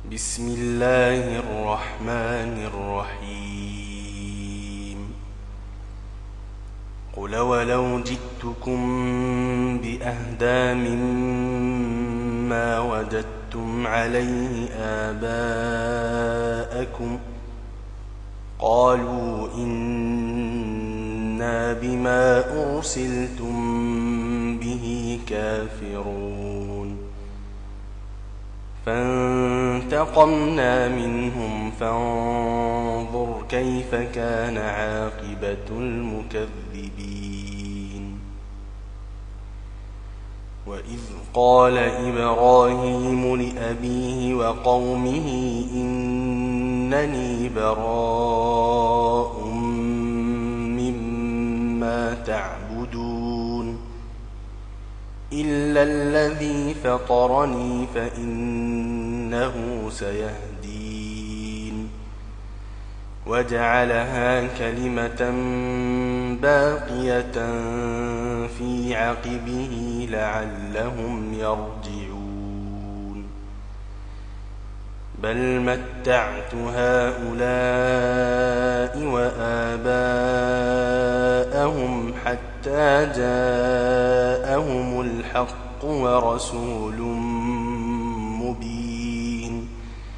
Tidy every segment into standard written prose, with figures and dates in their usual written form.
بسم الله الرحمن الرحيم. قل ولو جئتكم بأهدى مما وجدتم عليه آباءكم قالوا إنا بما أرسلتم به كافرون. فانتقمنا منهم فانظر كيف كان عاقبة المكذبين. وإذ قال إبراهيم لأبيه وقومه إنني براء مما تعبدون إلا الذي فطرني فإنه سيهدين. وجعلها كلمة باقية في عقبه لعلهم يرجعون. بل متعت هؤلاء وآباءهم حتى جاءهم الحق ورسول مبين.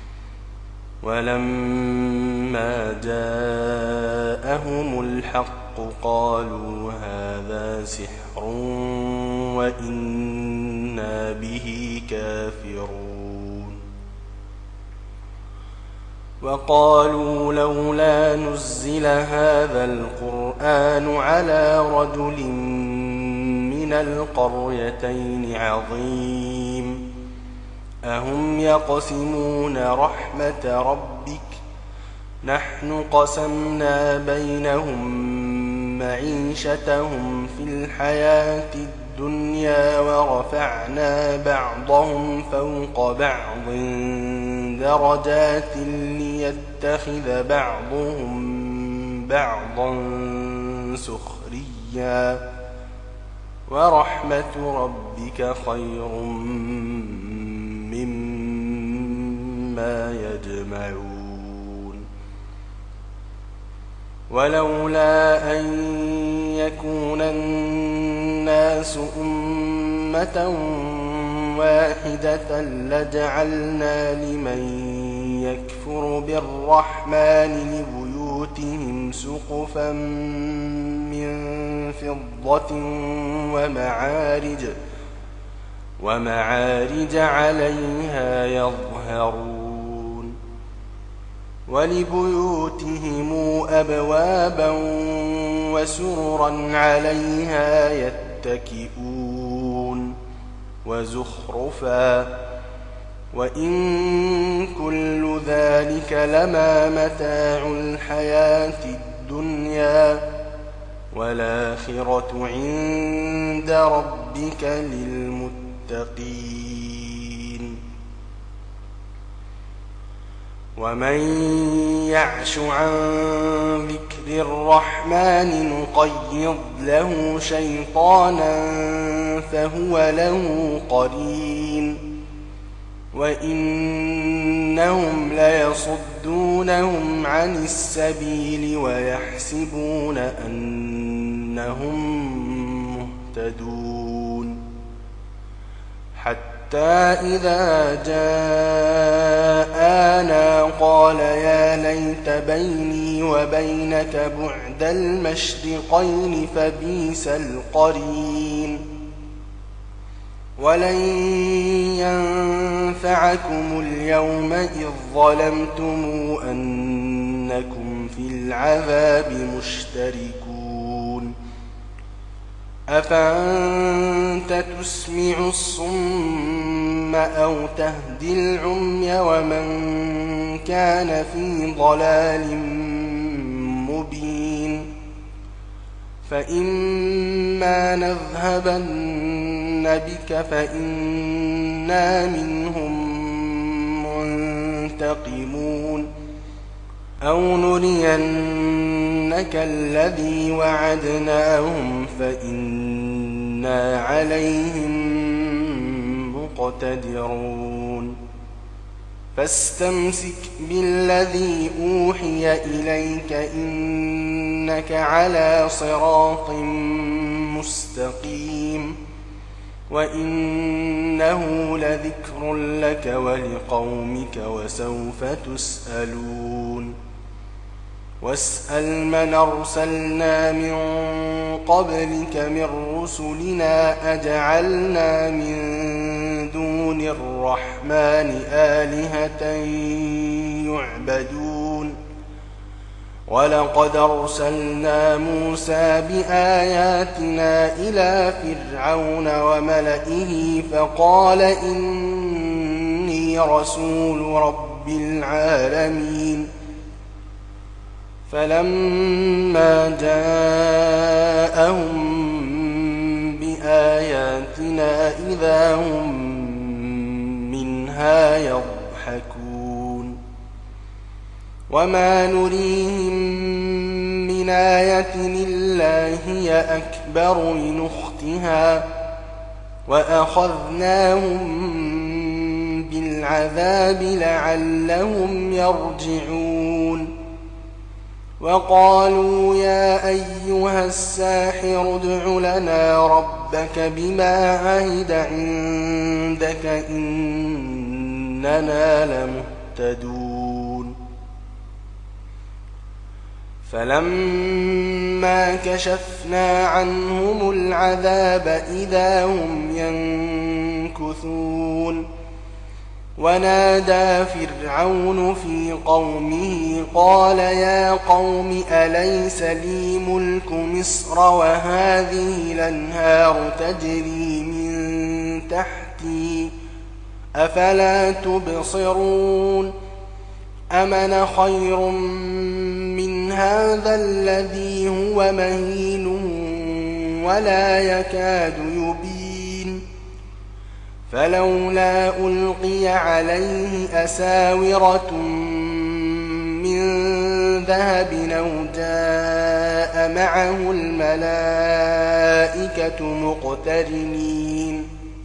ولما جاءهم الحق قالوا هذا سحر وإنا به كافرون. وقالوا لولا نزل هذا القرآن على رجل من القريتين عظيم أهم يقسمون رحمة ربك نحن قسمنا بينهم معيشتهم في الحياة الدنيا ورفعنا بعضهم فوق بعض درجات ليتخذ بعضهم بعضا سخريا ورحمة ربك خير مما يجمعون. ولولا أن يكون الناس أمة واحدة لجعلنا لمن يكفر بالرحمن لبيوتهم سقفا من فضة ومعارج عليها يظهرون. ولبيوتهم أبوابا وسررا عليها يتكئون وزخرفا وإن كل ذلك لما متاع الحياة الدنيا والآخرة عند ربك للمتقين. ومن يعش عن ذكر الرحمن نقيض له شيطانا فهو له قرين وإنهم ليصدونهم عن السبيل ويحسبون أنهم مهتدون. حتى إذا جاءنا قال يا ليت بيني وبينك بعد المشرقين فبئس القرين. ولن ينفعكم اليوم إذ ظلمتم أنكم في العذاب مشتركون. أفأنت تسمع الصم أو تهدي العمي ومن كان في ضلال مبين. فإما نذهبن بك فإنا منهم منتقمون أو نرينك الذي وعدناهم فإنا عليهم مقتدرون. فاستمسك بالذي أوحي إليك إنك على صراط مستقيم وإنه لذكر لك ولقومك وسوف تسألون واسأل من أرسلنا من قبلك من رسلنا أجعلنا من دون الرحمن آلهة يعبدون ولقد أرسلنا موسى بآياتنا إلى فرعون وملئه فقال إني رسول رب العالمين فلما جاءهم بآياتنا إذا هم منها يضحكون وما نريهم من آية إلا هي أكبر من أختها وأخذناهم بالعذاب لعلهم يرجعون وقالوا يا أيها الساحر ادع لنا ربك بما عهد عندك إننا لمهتدون فلما كشفنا عنهم العذاب إذا هم ينكثون ونادى فرعون في قومه قال يا قوم أليس لي ملك مصر وهذه الأنهار تجري من تحتي أفلا تبصرون أمن خير من هذا الذي هو مهين ولا يكاد يبين فلولا ألقي عليه أساورة من ذهب أو جاء معه الملائكة مقترنين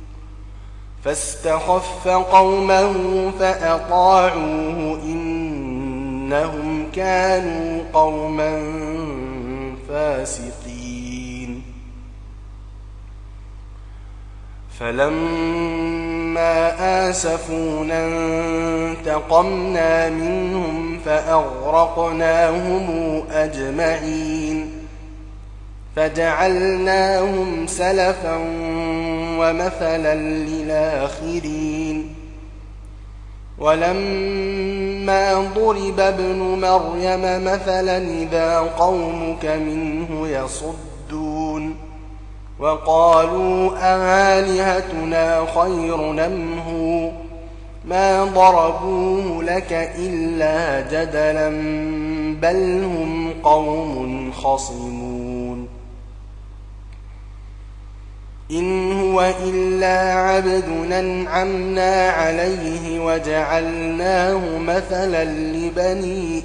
فاستخف قومه فأطاعوه إنهم كانوا قوما فاسقين فلما آسفونا انتقمنا منهم فأغرقناهم أجمعين فجعلناهم سلفا ومثلا للآخرين ولما ضرب ابن مريم مثلا إذا قومك منه يصدون وقالوا آلهتنا خير أم هو ما ضربوه لك إلا جدلا بل هم قوم خصمون إن هو إلا عبد أنعمنا عليه وجعلناه مثلا لبني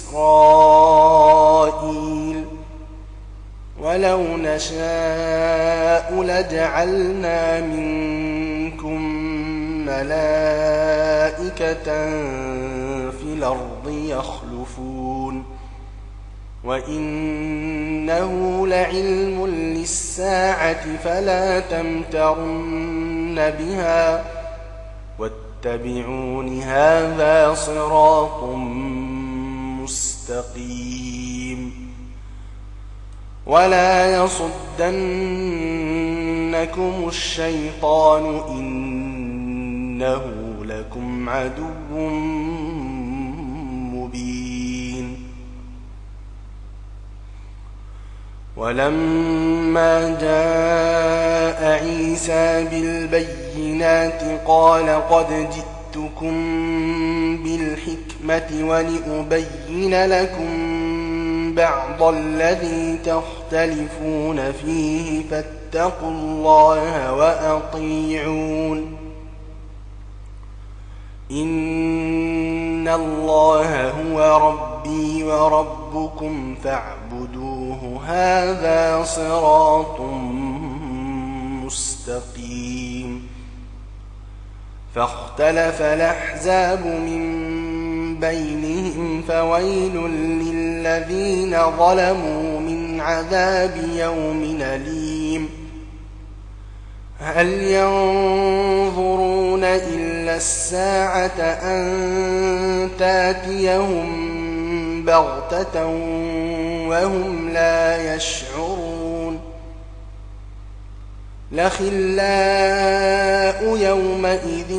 إسرائيل ولو نشاء لجعلنا منكم ملائكة في الأرض يخلفون وإنه لعلم للساعة فلا تمترن بها واتبعون هذا صراط مستقيم ولا يصدنكم الشيطان إنه لكم عدو مبين ولما جاء عيسى بالبينات قال قد جئتكم بالحكمة ولأبين لكم بعض الذي تختلفون فيه فاتقوا الله وأطيعون إن الله هو ربي وربكم فاعبدوه هذا صراط مستقيم فاختلف الأحزاب من بينهم فويل للذين ظلموا من عذاب يوم أليم هل ينظرون إلا الساعة أن تاتيهم بغتة وهم لا يشعرون لخلاء يومئذ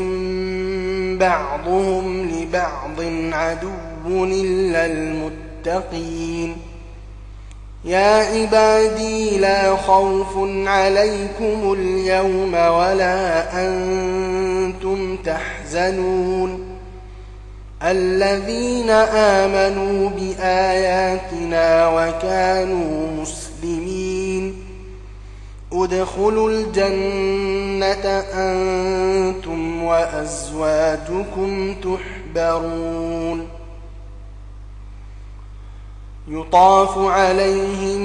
بعضهم لبعض عدو إلا المتقين يا عبادي لا خوف عليكم اليوم ولا أنتم تحزنون الذين آمنوا بآياتنا وكانوا مسلمين ادخلوا الجنة أنتم وأزواجكم تحبرون يطاف عليهم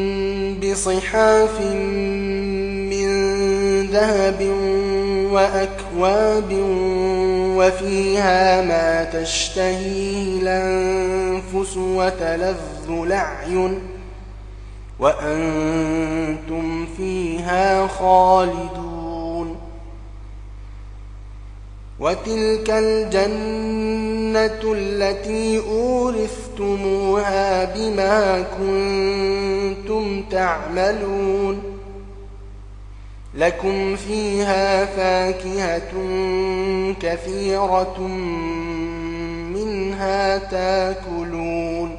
بصحاف من ذهب وأكواب وفيها ما تشتهيه الأنفس وتلذ الأعين وأنتم فيها خالدون وتلك الجنة التي أورثتموها بما كنتم تعملون لكم فيها فاكهة كثيرة منها تاكلون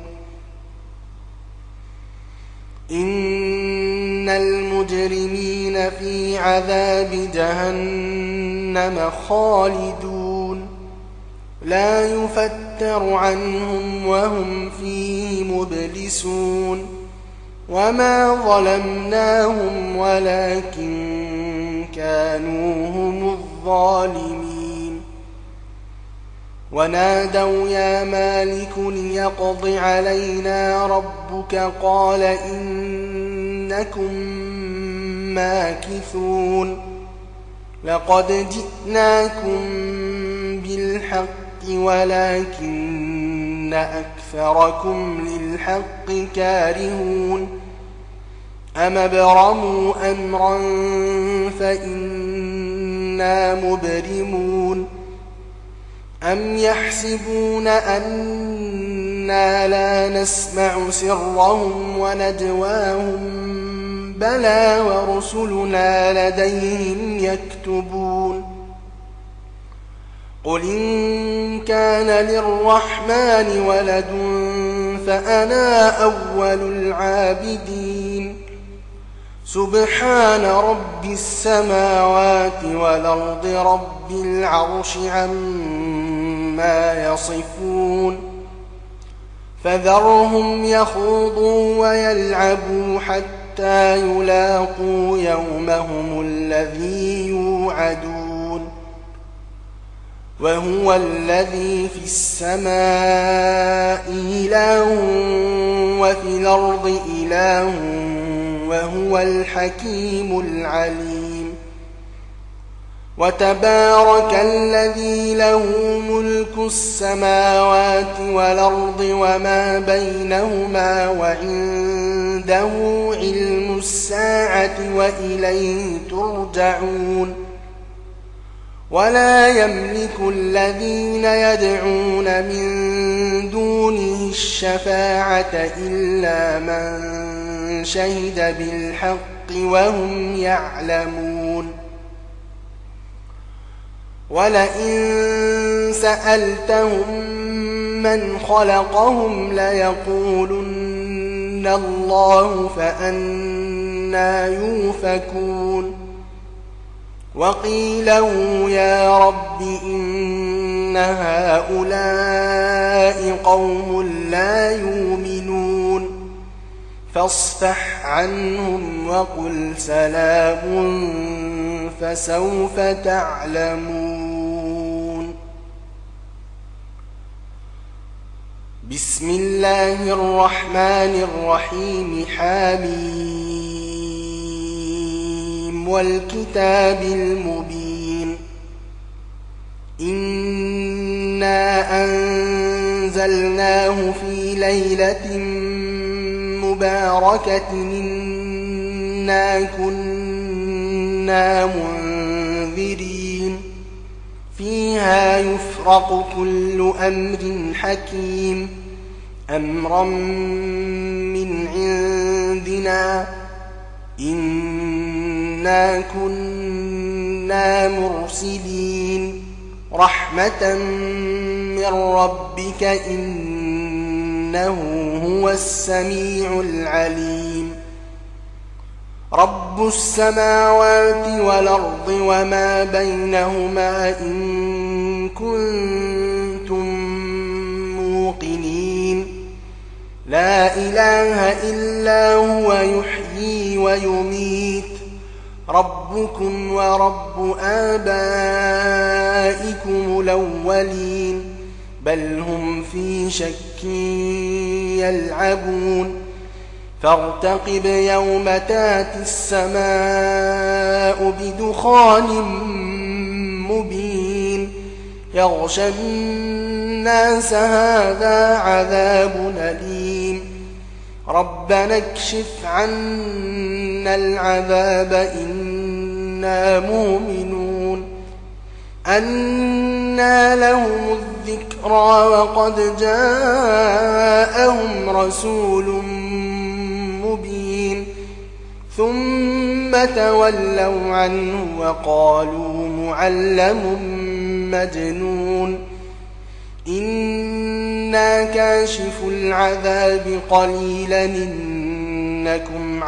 إن المجرمين في عذاب جهنم خالدون لا يفتر عنهم وهم فيه مبلسون وما ظلمناهم ولكن كانوا هم الظالمين ونادوا يا مالك ليقض علينا ربك قال إنكم ماكثون لقد جئناكم بالحق ولكن أكثركم للحق كارهون أم ابرموا أمرا فإنا مبرمون أم يحسبون أنا لا نسمع سرهم ونجواهم بلى ورسلنا لديهم يكتبون قل إن كان للرحمن ولد فأنا أول العابدين سبحان رب السماوات والأرض رب العرش عما يصفون فذرهم يخوضوا ويلعبوا حتى يلاقوا يومهم الذي يوعدون وهو الذي في السماء إله وفي الأرض إله وهو الحكيم العليم وتبارك الذي له ملك السماوات والأرض وما بينهما وعنده علم الساعة وإليه ترجعون ولا يملك الذين يدعون من دونه الشفاعة إلا من شهد بالحق وهم يعلمون ولئن سألتهم من خلقهم ليقولن الله فأنى يؤفكون وقيله يا رب إن هؤلاء قوم لا يؤمنون فاصفح عنهم وقل سلام فسوف تعلمون بسم الله الرحمن الرحيم حميم والكتاب المبين إنا أنزلناه في ليلة مباركة إنا كنا منذرين فيها يفرق كل أمر حكيم أمرا من عندنا إنا كنا مرسلين رحمة من ربك إنه هو السميع العليم رب السماوات والأرض وما بينهما إن كنتم موقنين لا إله إلا هو يحيي ويميت ربكم ورب آبائكم الأولين بل هم في شك يلعبون فارتقب يوم تاتي السماء بدخان مبين يغشى الناس هذا عذاب أليم ربنا اكشف عنا العذاب إنا مؤمنون أنى لهم الذكرى وقد جاءهم رسول مبين ثم تولوا عنه وقالوا معلم مجنون إنا كاشف العذاب قليلا إنكم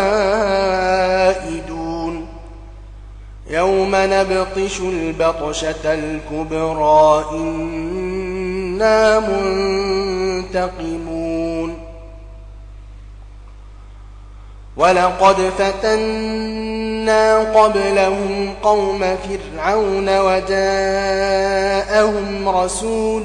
عائدون يوم نبطش البطشة الكبرى إنا منتقمون ولقد فتنا قبلهم قوم فرعون وجاءهم رسول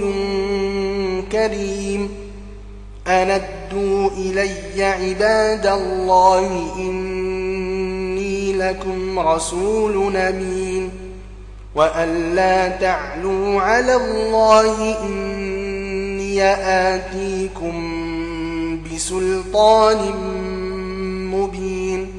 كريم أندوا إلي عباد الله إني لكم رسول أمين وأن لا تعلوا على الله إني آتيكم بسلطان مبين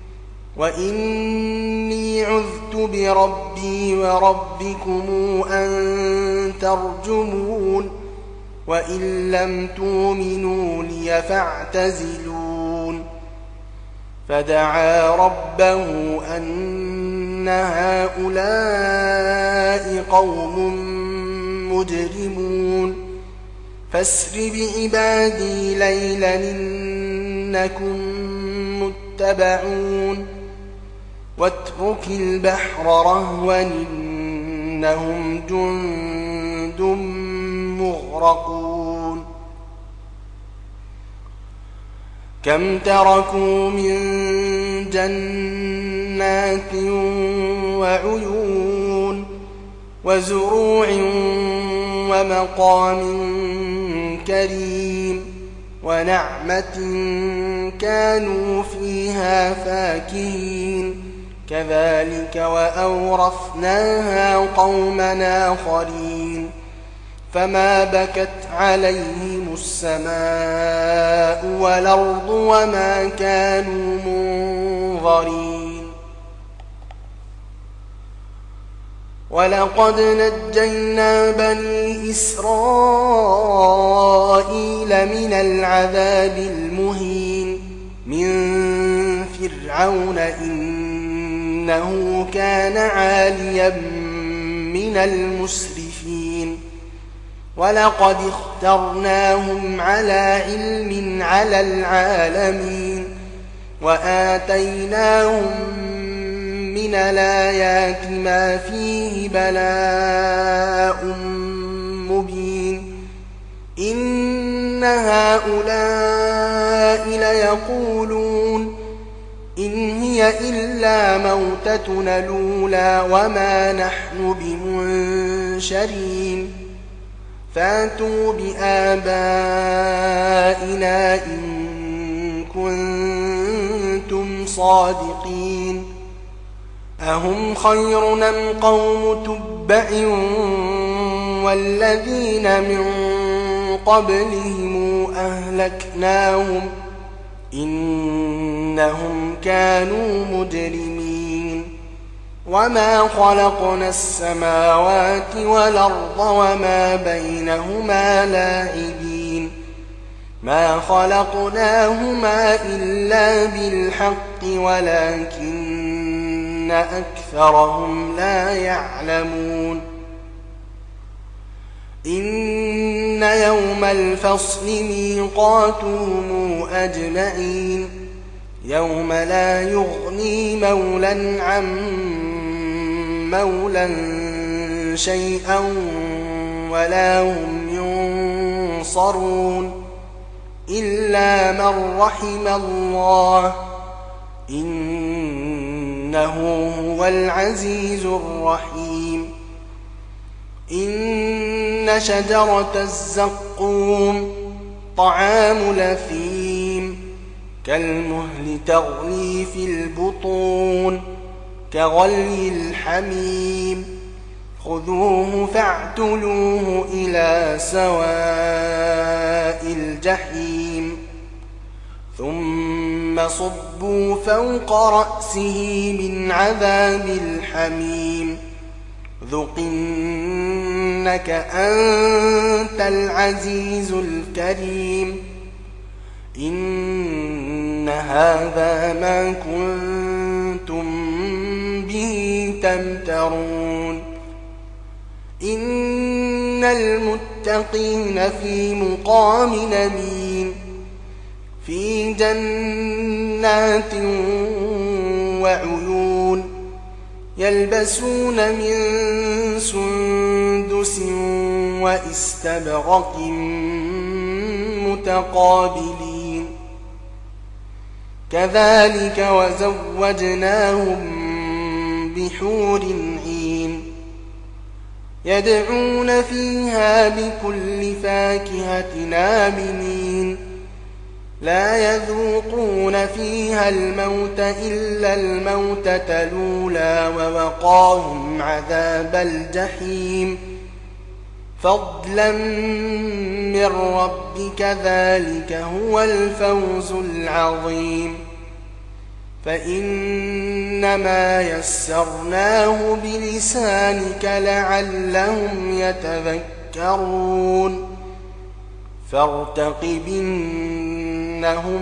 وإني عذت بربي وربكم أن ترجمون وإن لم تؤمنوا لي فاعتزلون فدعا ربه أن هؤلاء قوم مجرمون فاسر بعبادي ليلا إنكم متبعون واترك البحر رهوا إنهم جند مغرقون كم تركوا من جنات وعيون وزروع ومقام كريم ونعمة كانوا فيها فاكهين كذلك وأورثناها قوما آخرين فما بكت عليهم السماء والأرض وما كانوا منظرين ولقد نجينا بني إسرائيل من العذاب المهين من فرعون إنه كان عاليا من المسرفين ولقد اخترناهم على علم على العالمين وآتيناهم من الآيات ما فيه بلاء مبين إن هؤلاء ليقولون إن هي إلا موتتنا الأولى وما نحن بمنشرين فاتوا بآبائنا إن كنتم صادقين أهم خير أم قوم تبع تُبَّعٍ والذين من قبلهم أهلكناهم إنهم كانوا مجرمين وما خلقنا السماوات والأرض وما بينهما لاعبين ما خلقناهما إلا بالحق ولكن أكثرهم لا يعلمون إن يوم الفصل ميقاتهم أجمعين يوم لا يغني مولا عن مولا شيئا ولا هم ينصرون إلا من رحم الله إنه هو العزيز الرحيم إن شجرة الزقوم طعام الأثيم كالمهل تغلي في البطون كغلي الحميم خذوه فاعتلوه إلى سواء الجحيم ثم صبوا فوق رأسه من عذاب الحميم ذق إنك أنت العزيز الكريم إن هذا ما كنتم به تمترون إن المتقين في مقام أمين في جنات وعيون يلبسون من سندس واستبرق متقابلين كذلك وزوجناهم بحور عين يدعون فيها بكل فاكهة آمنين لا يذوقون فيها الموت إلا الموتة الأولى ووقاهم عذاب الجحيم فضلا من ربك ذلك هو الفوز العظيم فإنما يسرناه بلسانك لعلهم يتذكرون فارتقب إنهم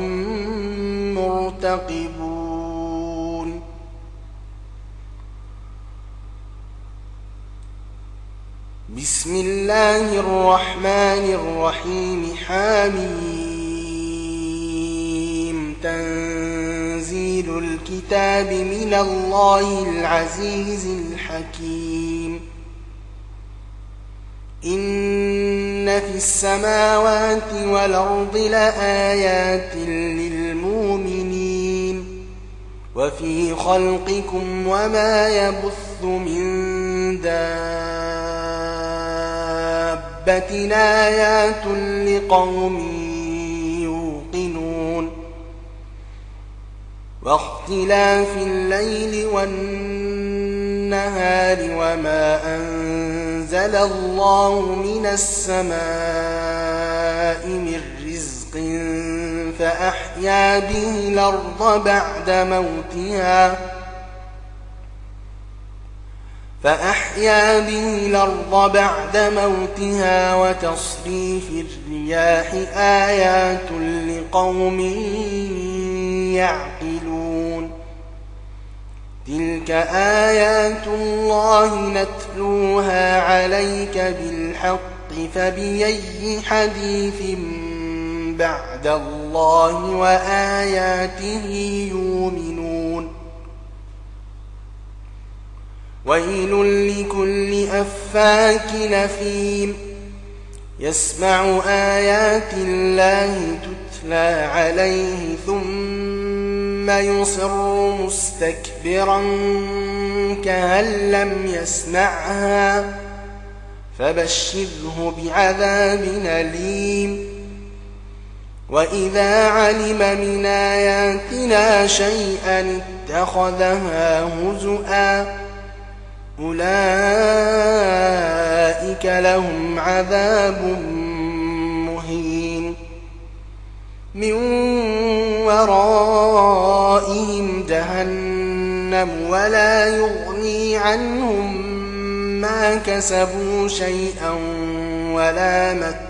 مرتقبون بسم الله الرحمن الرحيم حميم تنزيل الكتاب من الله العزيز الحكيم إن في السماوات والأرض لآيات للمؤمنين وفي خلقكم وما يبث من دابة آيات لقوم يوقنون واختلاف الليل والنهار وما أنزل الله من السماء من رزق فأحيا به الأرض بعد موتها وتصريف الرياح آيات لقوم يعقلون تلك آيات الله نتلوها عليك بالحق فبأي حديث بعد الله وآياته يؤمنون ويل لكل أفاك أثيم يسمع آيات الله تتلى عليه ثم يصر مستكبرا كأن لم يسمعها فبشره بعذاب أليم وإذا علم من آياتنا شيئا اتخذها هزؤا أولئك لهم عذاب مهين من ورائهم جهنم ولا يغني عنهم ما كسبوا شيئا ولا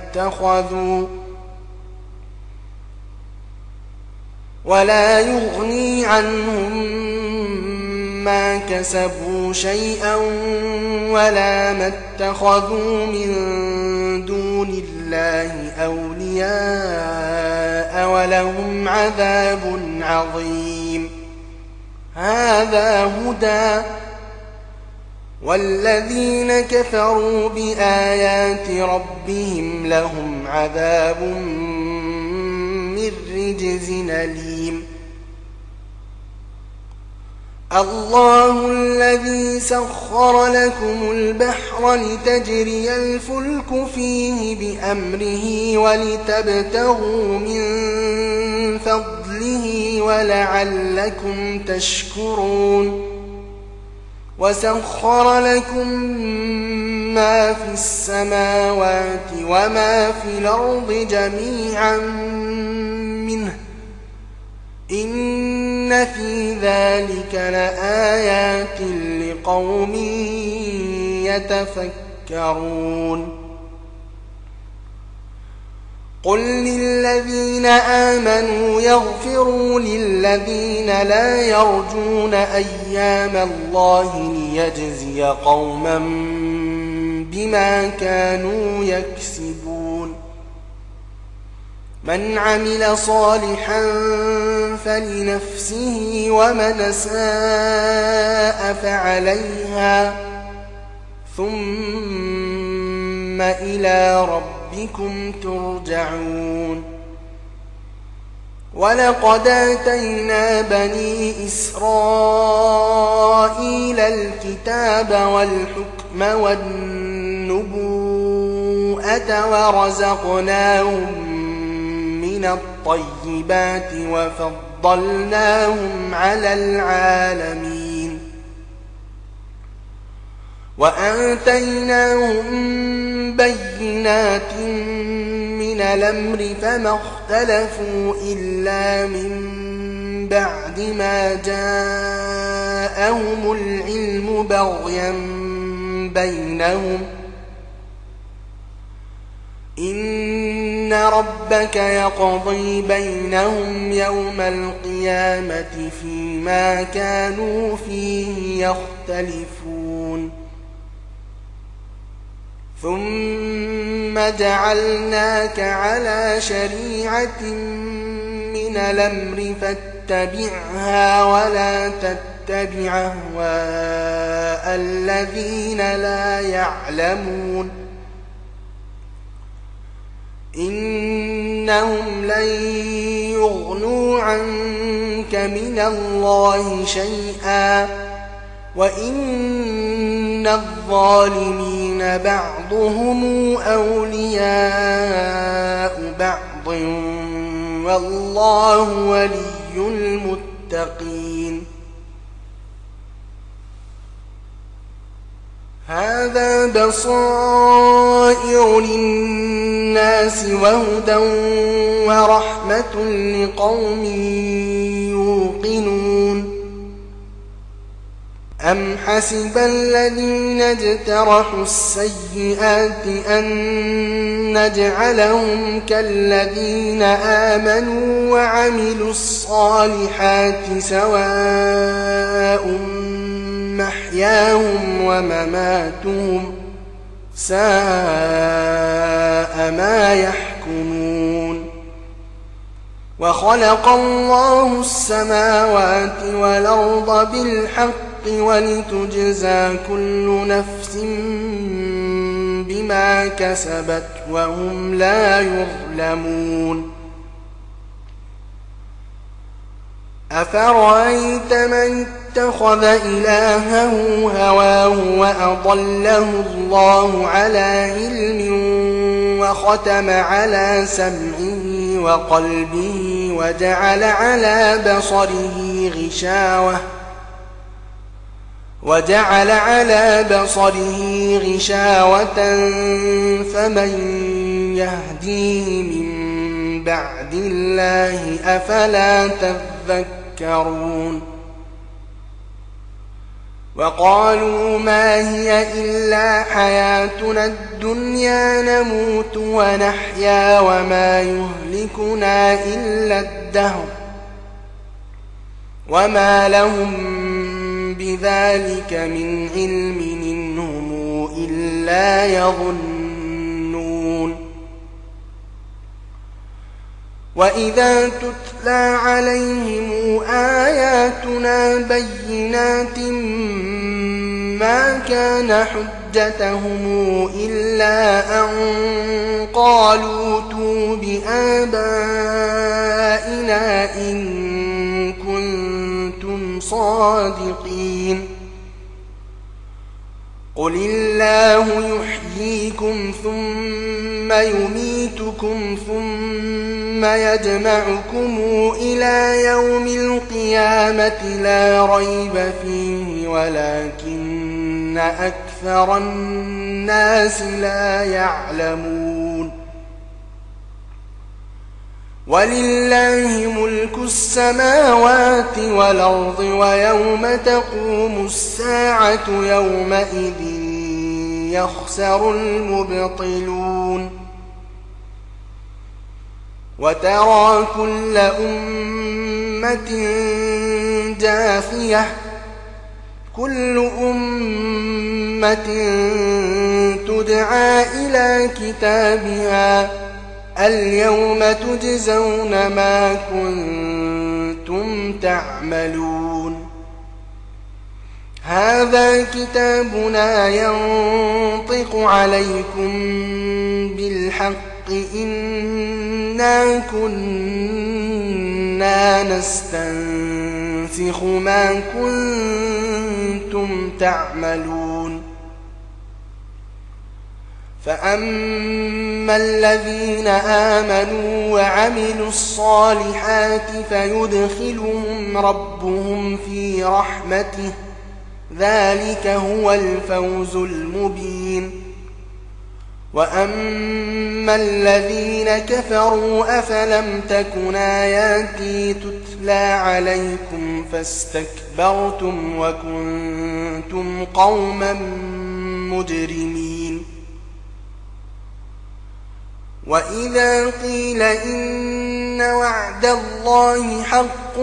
ما اتخذوا من دون الله أولياء ولهم عذاب عظيم هذا هدى والذين كفروا بآيات ربهم لهم عذاب من رجز أليم الله الذي سخر لكم البحر لتجري الفلك فيه بأمره ولتبتغوا من فضله ولعلكم تشكرون وسخر لكم ما في السماوات وما في الأرض جميعا منه إن في ذلك لآيات لقوم يتفكرون قل للذين آمنوا يغفروا للذين لا يرجون أيام الله ليجزي قوما بما كانوا يكسبون من عمل صالحا فلنفسه ومن أساء فعليها ثم إلى ربكم ترجعون ولقد آتينا بني إسرائيل الكتاب والحكم والنبوءة ورزقناهم من الطيبات وفضلناهم على العالمين وآتيناهم بينات من الأمر فما اختلفوا إلا من بعد ما جاءهم العلم بغيا بينهم إن ربك يقضي بينهم يوم القيامة فيما كانوا فيه يختلفون ثم جعلناك على شريعة من الأمر فاتبعها ولا تتبع أهواء الذين لا يعلمون إنهم لن يغنوا عنك من الله شيئا وإن الظالمين بعضهم أولياء بعض والله ولي المتقين هذا بصائر للناس وهدى ورحمة لقوم يوقنون أم حسب الذين اجترحوا السيئات أن نجعلهم كالذين آمنوا وعملوا الصالحات سواء محياهم ومماتهم ساء ما يحكمون وخلق الله السماوات والأرض بالحق ولتجزى كل نفس بما كسبت وهم لا يظلمون أفرأيت من اتخذ إلهه هواه وأضله الله على علم وختم على سمعه وقلبه وجعل على بصره وجعل على بصره غشاوة فمن يهديه من بعد الله أفلا تذكرون وقالوا ما هي إلا حياتنا الدنيا نموت ونحيا وما يهلكنا إلا الدهر وما لهم بذلك من علم إن هم إلا يظنون وإذا تتلى عليهم آياتنا بينات ما كان حجتهم إلا أن قالوا ائتوا بآبائنا إن كنتم صادقين قل الله يحييكم ثم يميتكم ثم يجمعكم إلى يوم القيامة لا ريب فيه ولكن أكثر الناس لا يعلمون ولله ملك السماوات والأرض ويوم تقوم الساعة يومئذ يخسر المبطلون وترى كل أمة جاثية كل أمة تدعى إلى كتابها اليوم تجزون ما كنتم تعملون هذا كتابنا ينطق عليكم بالحق إنا كنا نستنسخ ما كنتم تعملون فأما الذين آمنوا وعملوا الصالحات فيدخلهم ربهم في رحمته ذلك هو الفوز المبين وأما الذين كفروا أفلم تكن آياتي تتلى عليكم فاستكبرتم وكنتم قوما مجرمين وإذا قيل إن وعد الله حق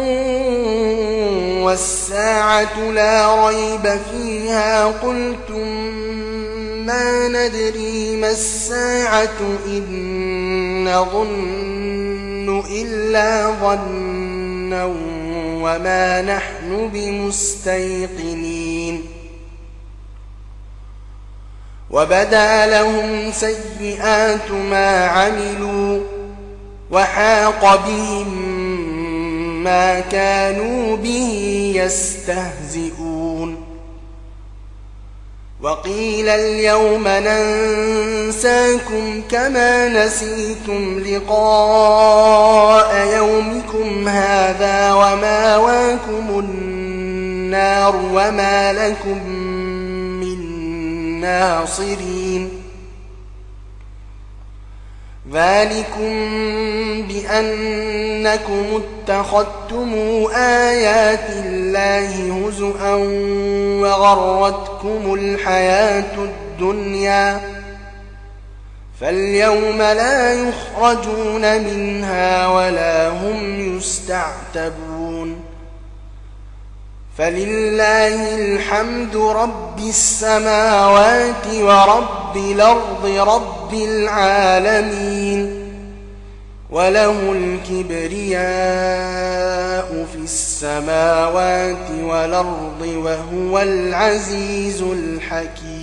والساعة لا ريب فيها قلتم ما ندري ما الساعة إن نظن إلا ظنا وما نحن بمستيقنين وبدا لهم سيئات ما عملوا وحاق بهم ما كانوا به يستهزئون وقيل اليوم ننساكم كما نسيتم لقاء يومكم هذا ومأواكم النار وما لكم من ناصرين ذلكم بأنكم اتخذتم آيات الله هزؤا وغرتكم الحياة الدنيا فاليوم لا يخرجون منها ولا هم يستعتبون فلله الحمد رب السماوات ورب الأرض رب العالمين وله الكبرياء في السماوات والأرض وهو العزيز الحكيم